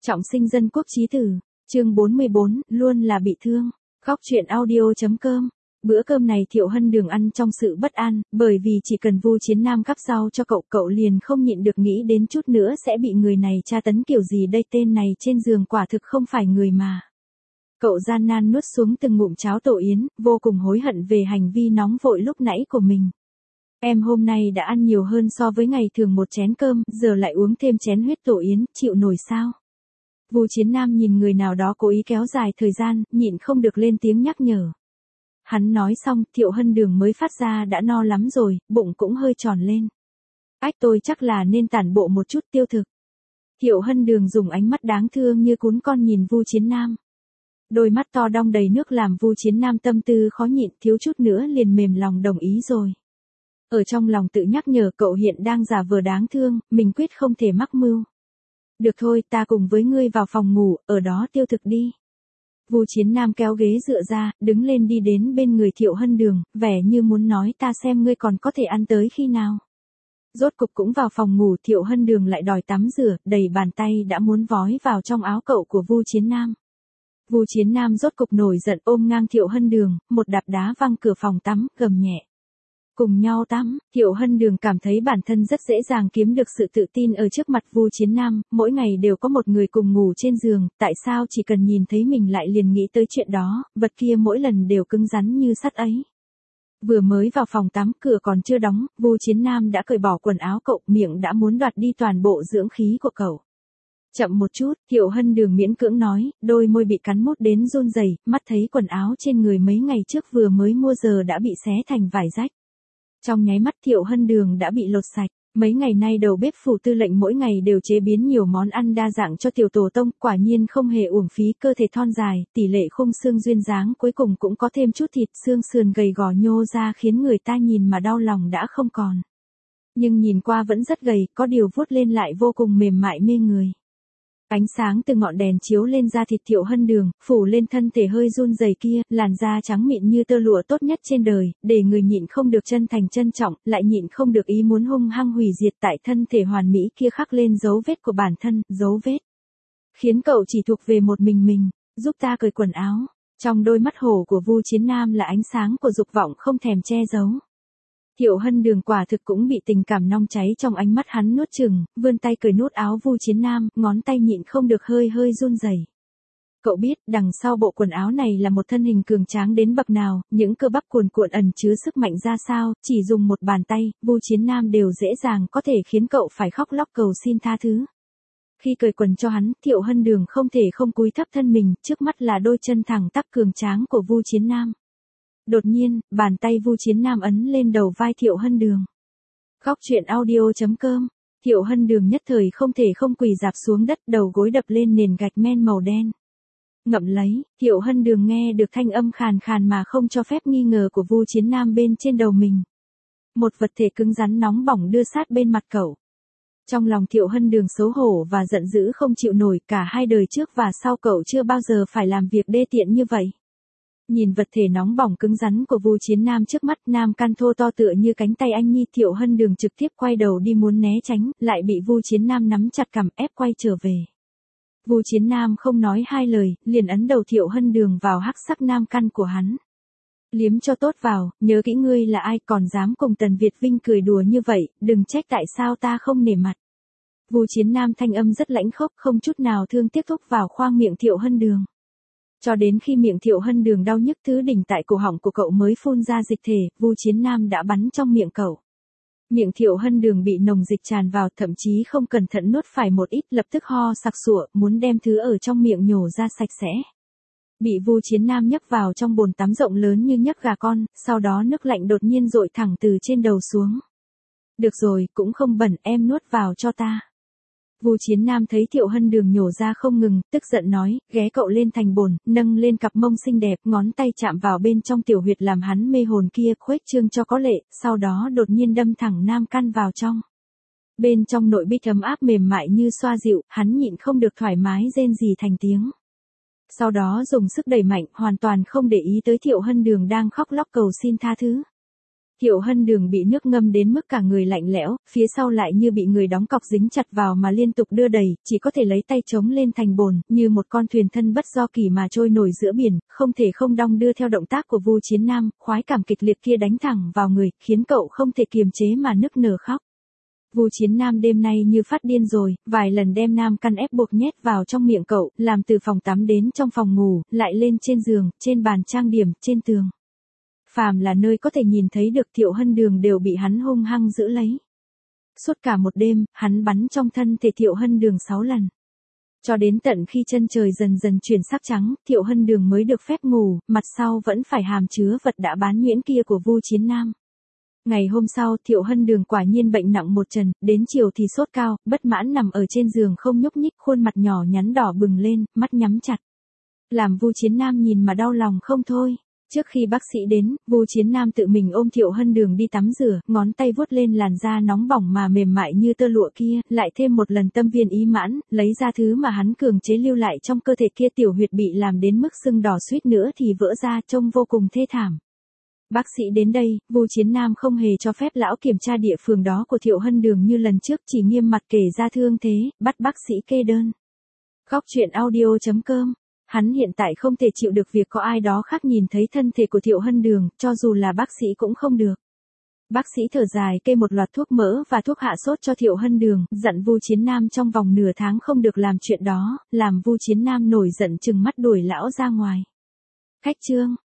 Trọng sinh dân quốc chí tử, chương 44, luôn là bị thương. Khóc chuyện audio.com. Bữa cơm này Thiệu Hân Đường ăn trong sự bất an, bởi vì chỉ cần Vu Chiến Nam cắp rau cho cậu liền không nhịn được nghĩ đến chút nữa sẽ bị người này tra tấn kiểu gì đây, tên này trên giường quả thực không phải người mà. Cậu gian nan nuốt xuống từng ngụm cháo tổ yến, vô cùng hối hận về hành vi nóng vội lúc nãy của mình. Em hôm nay đã ăn nhiều hơn so với ngày thường một chén cơm, giờ lại uống thêm chén huyết tổ yến, chịu nổi sao? Vu Chiến Nam nhìn người nào đó cố ý kéo dài thời gian, nhịn không được lên tiếng nhắc nhở. Hắn nói xong, Thiệu Hân Đường mới phát ra đã no lắm rồi, bụng cũng hơi tròn lên. Ách, tôi chắc là nên tản bộ một chút tiêu thực. Thiệu Hân Đường dùng ánh mắt đáng thương như cún con nhìn Vu Chiến Nam. Đôi mắt to đong đầy nước làm Vu Chiến Nam tâm tư khó nhịn, thiếu chút nữa liền mềm lòng đồng ý rồi. Ở trong lòng tự nhắc nhở cậu hiện đang giả vờ đáng thương, mình quyết không thể mắc mưu. Được thôi, ta cùng với ngươi vào phòng ngủ, ở đó tiêu thực đi. Vu Chiến Nam kéo ghế dựa ra, đứng lên đi đến bên người Thiệu Hân Đường, vẻ như muốn nói ta xem ngươi còn có thể ăn tới khi nào. Rốt cục cũng vào phòng ngủ, Thiệu Hân Đường lại đòi tắm rửa, đầy bàn tay đã muốn vói vào trong áo cậu của Vu Chiến Nam. Vu Chiến Nam rốt cục nổi giận ôm ngang Thiệu Hân Đường, một đạp đá văng cửa phòng tắm, gầm nhẹ. Cùng nhau tắm, Thiệu Hân Đường cảm thấy bản thân rất dễ dàng kiếm được sự tự tin ở trước mặt Vu Chiến Nam, mỗi ngày đều có một người cùng ngủ trên giường, tại sao chỉ cần nhìn thấy mình lại liền nghĩ tới chuyện đó, vật kia mỗi lần đều cứng rắn như sắt ấy. Vừa mới vào phòng tắm, cửa còn chưa đóng, Vu Chiến Nam đã cởi bỏ quần áo cậu, miệng đã muốn đoạt đi toàn bộ dưỡng khí của cậu. Chậm một chút, Thiệu Hân Đường miễn cưỡng nói, đôi môi bị cắn mút đến run rẩy, mắt thấy quần áo trên người mấy ngày trước vừa mới mua giờ đã bị xé thành vải rách. Trong nháy mắt Thiệu Hân Đường đã bị lột sạch, mấy ngày nay đầu bếp phủ tư lệnh mỗi ngày đều chế biến nhiều món ăn đa dạng cho tiểu tổ tông, quả nhiên không hề uổng phí, cơ thể thon dài, tỷ lệ khung xương duyên dáng, cuối cùng cũng có thêm chút thịt, xương sườn gầy gò nhô ra khiến người ta nhìn mà đau lòng đã không còn. Nhưng nhìn qua vẫn rất gầy, có điều vuốt lên lại vô cùng mềm mại mê người. Ánh sáng từ ngọn đèn chiếu lên da thịt Thiệu Hân Đường, phủ lên thân thể hơi run rẩy kia, làn da trắng mịn như tơ lụa tốt nhất trên đời, để người nhịn không được chân thành trân trọng, lại nhịn không được ý muốn hung hăng hủy diệt tại thân thể hoàn mỹ kia khắc lên dấu vết của bản thân, dấu vết khiến cậu chỉ thuộc về một mình, giúp ta cởi quần áo. Trong đôi mắt hổ của Vu Chiến Nam là ánh sáng của dục vọng không thèm che giấu. Thiệu Hân Đường quả thực cũng bị tình cảm nong cháy trong ánh mắt hắn nuốt chửng, vươn tay cởi nút áo Vu Chiến Nam, ngón tay nhịn không được hơi run rẩy. Cậu biết, đằng sau bộ quần áo này là một thân hình cường tráng đến bậc nào, những cơ bắp cuồn cuộn ẩn chứa sức mạnh ra sao, chỉ dùng một bàn tay, Vu Chiến Nam đều dễ dàng có thể khiến cậu phải khóc lóc cầu xin tha thứ. Khi cởi quần cho hắn, Thiệu Hân Đường không thể không cúi thấp thân mình, trước mắt là đôi chân thẳng tắp cường tráng của Vu Chiến Nam. Đột nhiên, bàn tay Vu Chiến Nam ấn lên đầu vai Thiệu Hân Đường. Khóc chuyện audio.com. Thiệu Hân Đường nhất thời không thể không quỳ rạp xuống đất, đầu gối đập lên nền gạch men màu đen. Ngậm lấy, Thiệu Hân Đường nghe được thanh âm khàn khàn mà không cho phép nghi ngờ của Vu Chiến Nam bên trên đầu mình. Một vật thể cứng rắn nóng bỏng đưa sát bên mặt cậu. Trong lòng Thiệu Hân Đường xấu hổ và giận dữ không chịu nổi, cả hai đời trước và sau cậu chưa bao giờ phải làm việc đê tiện như vậy. Nhìn vật thể nóng bỏng cứng rắn của Vu Chiến Nam trước mắt, nam căn thô to tựa như cánh tay anh nhi, Thiệu Hân Đường trực tiếp quay đầu đi muốn né tránh, lại bị Vu Chiến Nam nắm chặt cằm ép quay trở về. Vu Chiến Nam không nói hai lời, liền ấn đầu Thiệu Hân Đường vào hắc sắc nam căn của hắn. Liếm cho tốt vào, nhớ kỹ ngươi là ai, còn dám cùng Tần Việt Vinh cười đùa như vậy, đừng trách tại sao ta không nể mặt. Vu Chiến Nam thanh âm rất lãnh khốc, không chút nào thương tiếc thúc vào khoang miệng Thiệu Hân Đường. Cho đến khi miệng Thiệu Hân Đường đau nhức thứ đỉnh tại cổ họng của cậu mới phun ra dịch thể, Vu Chiến Nam đã bắn trong miệng cậu. Miệng Thiệu Hân Đường bị nồng dịch tràn vào, thậm chí không cẩn thận nuốt phải một ít, lập tức ho sặc sụa, muốn đem thứ ở trong miệng nhổ ra sạch sẽ. Bị Vu Chiến Nam nhấc vào trong bồn tắm rộng lớn như nhấc gà con, sau đó nước lạnh đột nhiên dội thẳng từ trên đầu xuống. Được rồi, cũng không bẩn, em nuốt vào cho ta. Vu Chiến Nam thấy Thiệu Hân Đường nhổ ra không ngừng, tức giận nói, ghé cậu lên thành bồn, nâng lên cặp mông xinh đẹp, ngón tay chạm vào bên trong tiểu huyệt làm hắn mê hồn kia, khuếch trương cho có lệ, sau đó đột nhiên đâm thẳng nam căn vào trong. Bên trong nội bích ấm áp mềm mại như xoa dịu, hắn nhịn không được thoải mái rên rỉ thành tiếng. Sau đó dùng sức đẩy mạnh, hoàn toàn không để ý tới Thiệu Hân Đường đang khóc lóc cầu xin tha thứ. Thiệu Hân Đường bị nước ngâm đến mức cả người lạnh lẽo, phía sau lại như bị người đóng cọc dính chặt vào mà liên tục đưa đẩy, chỉ có thể lấy tay chống lên thành bồn, như một con thuyền thân bất do kỳ mà trôi nổi giữa biển, không thể không đong đưa theo động tác của Vu Chiến Nam, khoái cảm kịch liệt kia đánh thẳng vào người, khiến cậu không thể kiềm chế mà nức nở khóc. Vu Chiến Nam đêm nay như phát điên rồi, vài lần đem nam căn ép buộc nhét vào trong miệng cậu, làm từ phòng tắm đến trong phòng ngủ, lại lên trên giường, trên bàn trang điểm, trên tường. Phàm là nơi có thể nhìn thấy được Thiệu Hân Đường đều bị hắn hung hăng giữ lấy. Suốt cả một đêm, hắn bắn trong thân thể Thiệu Hân Đường 6 lần. Cho đến tận khi chân trời dần dần chuyển sắc trắng, Thiệu Hân Đường mới được phép ngủ, mặt sau vẫn phải hàm chứa vật đã bán nhuyễn kia của Vu Chiến Nam. Ngày hôm sau, Thiệu Hân Đường quả nhiên bệnh nặng một trần, đến chiều thì sốt cao, bất mãn nằm ở trên giường không nhúc nhích, khuôn mặt nhỏ nhắn đỏ bừng lên, mắt nhắm chặt. Làm Vu Chiến Nam nhìn mà đau lòng không thôi. Trước khi bác sĩ đến, Vu Chiến Nam tự mình ôm Thiệu Hân Đường đi tắm rửa, ngón tay vuốt lên làn da nóng bỏng mà mềm mại như tơ lụa kia, lại thêm một lần tâm viên ý mãn, lấy ra thứ mà hắn cường chế lưu lại trong cơ thể kia, tiểu huyệt bị làm đến mức sưng đỏ suýt nữa thì vỡ ra, trông vô cùng thê thảm. Bác sĩ đến đây, Vu Chiến Nam không hề cho phép lão kiểm tra địa phương đó của Thiệu Hân Đường như lần trước, chỉ nghiêm mặt kể ra thương thế, bắt bác sĩ kê đơn. Khóc chuyện audio.com. Hắn hiện tại không thể chịu được việc có ai đó khác nhìn thấy thân thể của Thiệu Hân Đường, cho dù là bác sĩ cũng không được. Bác sĩ thở dài kê một loạt thuốc mỡ và thuốc hạ sốt cho Thiệu Hân Đường, dặn Vu Chiến Nam trong vòng nửa tháng không được làm chuyện đó, làm Vu Chiến Nam nổi giận trừng mắt đuổi lão ra ngoài. Khách chương.